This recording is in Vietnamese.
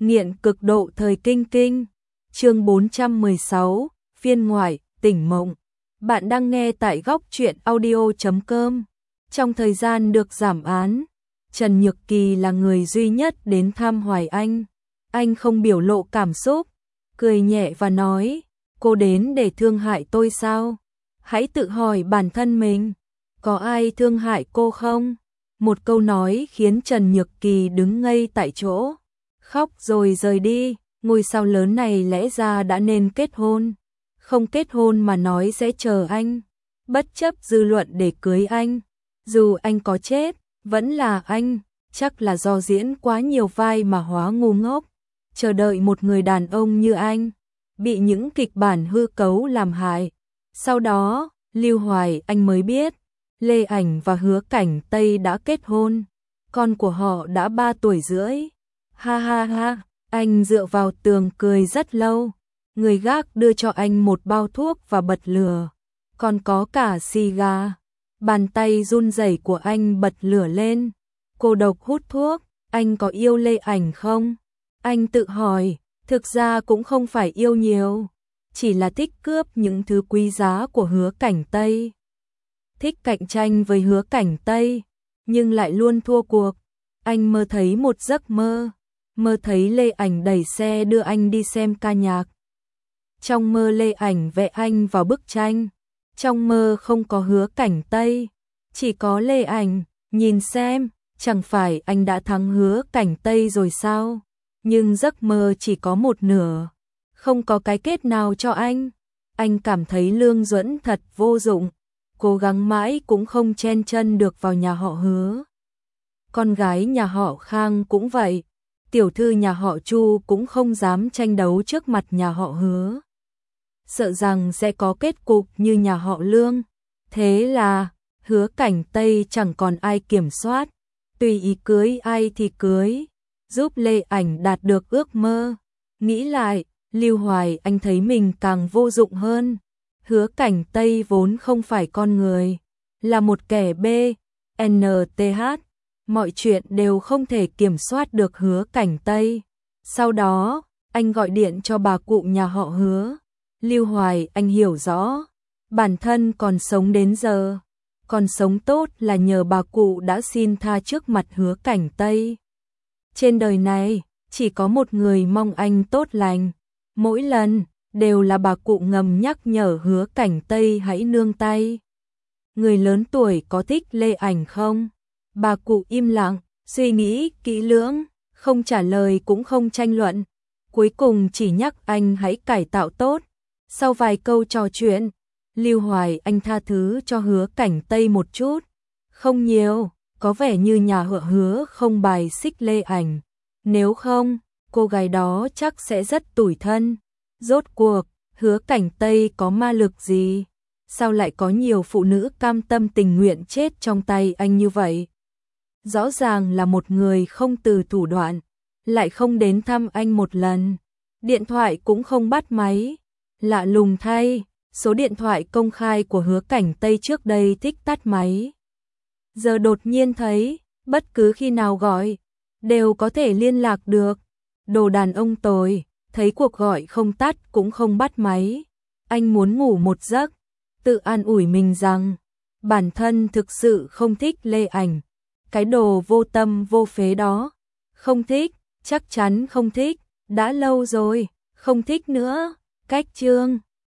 nghiện cực độ thời kinh kinh. Chương 416, phiên ngoại, tỉnh mộng. Bạn đang nghe tại góc truyện audio.com. Trong thời gian được giảm án, Trần Nhược Kỳ là người duy nhất đến thăm Hoài Anh. Anh không biểu lộ cảm xúc, cười nhẹ và nói, cô đến để thương hại tôi sao? Hãy tự hỏi bản thân mình, có ai thương hại cô không? Một câu nói khiến Trần Nhược Kỳ đứng ngây tại chỗ, khóc rồi rời đi. Ngôi sao lớn này lẽ ra đã nên kết hôn, không kết hôn mà nói sẽ chờ anh, bất chấp dư luận để cưới anh. Dù anh có chết, vẫn là anh, chắc là do diễn quá nhiều vai mà hóa ngu ngốc, chờ đợi một người đàn ông như anh, bị những kịch bản hư cấu làm hại. Sau đó, Lưu Hoài Anh mới biết, Lê Ảnh và Hứa Cảnh Tây đã kết hôn, con của họ đã 3 tuổi rưỡi. Ha ha ha, anh dựa vào tường cười rất lâu, người gác đưa cho anh một bao thuốc và bật lửa, còn có cả xì gà. Bàn tay run rẩy của anh bật lửa lên, cô độc hút thuốc. Anh có yêu Lê Ảnh không? Anh tự hỏi, thực ra cũng không phải yêu nhiều, chỉ là thích cướp những thứ quý giá của Hứa Cảnh Tây. Thích cạnh tranh với Hứa Cảnh Tây, nhưng lại luôn thua cuộc. Anh mơ thấy một giấc mơ, mơ thấy Lê Ảnh đẩy xe đưa anh đi xem ca nhạc. Trong mơ Lê Ảnh vẽ anh vào bức tranh, trong mơ không có Hứa Cảnh Tây, chỉ có Lê Ảnh. Nhìn xem, chẳng phải anh đã thắng Hứa Cảnh Tây rồi sao? Nhưng giấc mơ chỉ có một nửa, không có cái kết nào cho anh. Anh cảm thấy Lương Duẫn thật vô dụng, cố gắng mãi cũng không chen chân được vào nhà họ Hứa. Con gái nhà họ Khang cũng vậy, tiểu thư nhà họ Chu cũng không dám tranh đấu trước mặt nhà họ Hứa, sợ rằng sẽ có kết cục như nhà họ Lương. Thế là Hứa Cảnh Tây chẳng còn ai kiểm soát, tùy ý cưới ai thì cưới, giúp Lê Ảnh đạt được ước mơ. Nghĩ lại, Lưu Hoài Anh thấy mình càng vô dụng hơn. Hứa Cảnh Tây vốn không phải con người, là một kẻ BNTH, mọi chuyện đều không thể kiểm soát được Hứa Cảnh Tây. Sau đó, anh gọi điện cho bà cụ nhà họ Hứa. Lưu Hoài Anh hiểu rõ, bản thân còn sống đến giờ, còn sống tốt là nhờ bà cụ đã xin tha trước mặt Hứa Cảnh Tây. Trên đời này, chỉ có một người mong anh tốt lành, mỗi lần đều là bà cụ ngầm nhắc nhở Hứa Cảnh Tây hãy nương tay. Người lớn tuổi có thích Lê Ảnh không? Bà cụ im lặng, suy nghĩ kỹ lưỡng, không trả lời cũng không tranh luận, cuối cùng chỉ nhắc anh hãy cải tạo tốt. Sau vài câu trò chuyện, Lưu Hoài Anh tha thứ cho Hứa Cảnh Tây một chút, không nhiều, có vẻ như nhà họ Hứa không bài xích Lê Ảnh, nếu không, cô gái đó chắc sẽ rất tủi thân. Rốt cuộc, Hứa Cảnh Tây có ma lực gì? Sao lại có nhiều phụ nữ cam tâm tình nguyện chết trong tay anh như vậy? Rõ ràng là một người không từ thủ đoạn, lại không đến thăm anh một lần, điện thoại cũng không bắt máy. Lạ lùng thay, số điện thoại công khai của Hứa Cảnh Tây trước đây thích tắt máy, giờ đột nhiên thấy, bất cứ khi nào gọi, đều có thể liên lạc được. Đồ đàn ông tồi, thấy cuộc gọi không tắt cũng không bắt máy. Anh muốn ngủ một giấc, tự an ủi mình rằng, bản thân thực sự không thích Lê Ảnh, cái đồ vô tâm vô phế đó. Không thích, chắc chắn không thích, đã lâu rồi, không thích nữa. Cách chương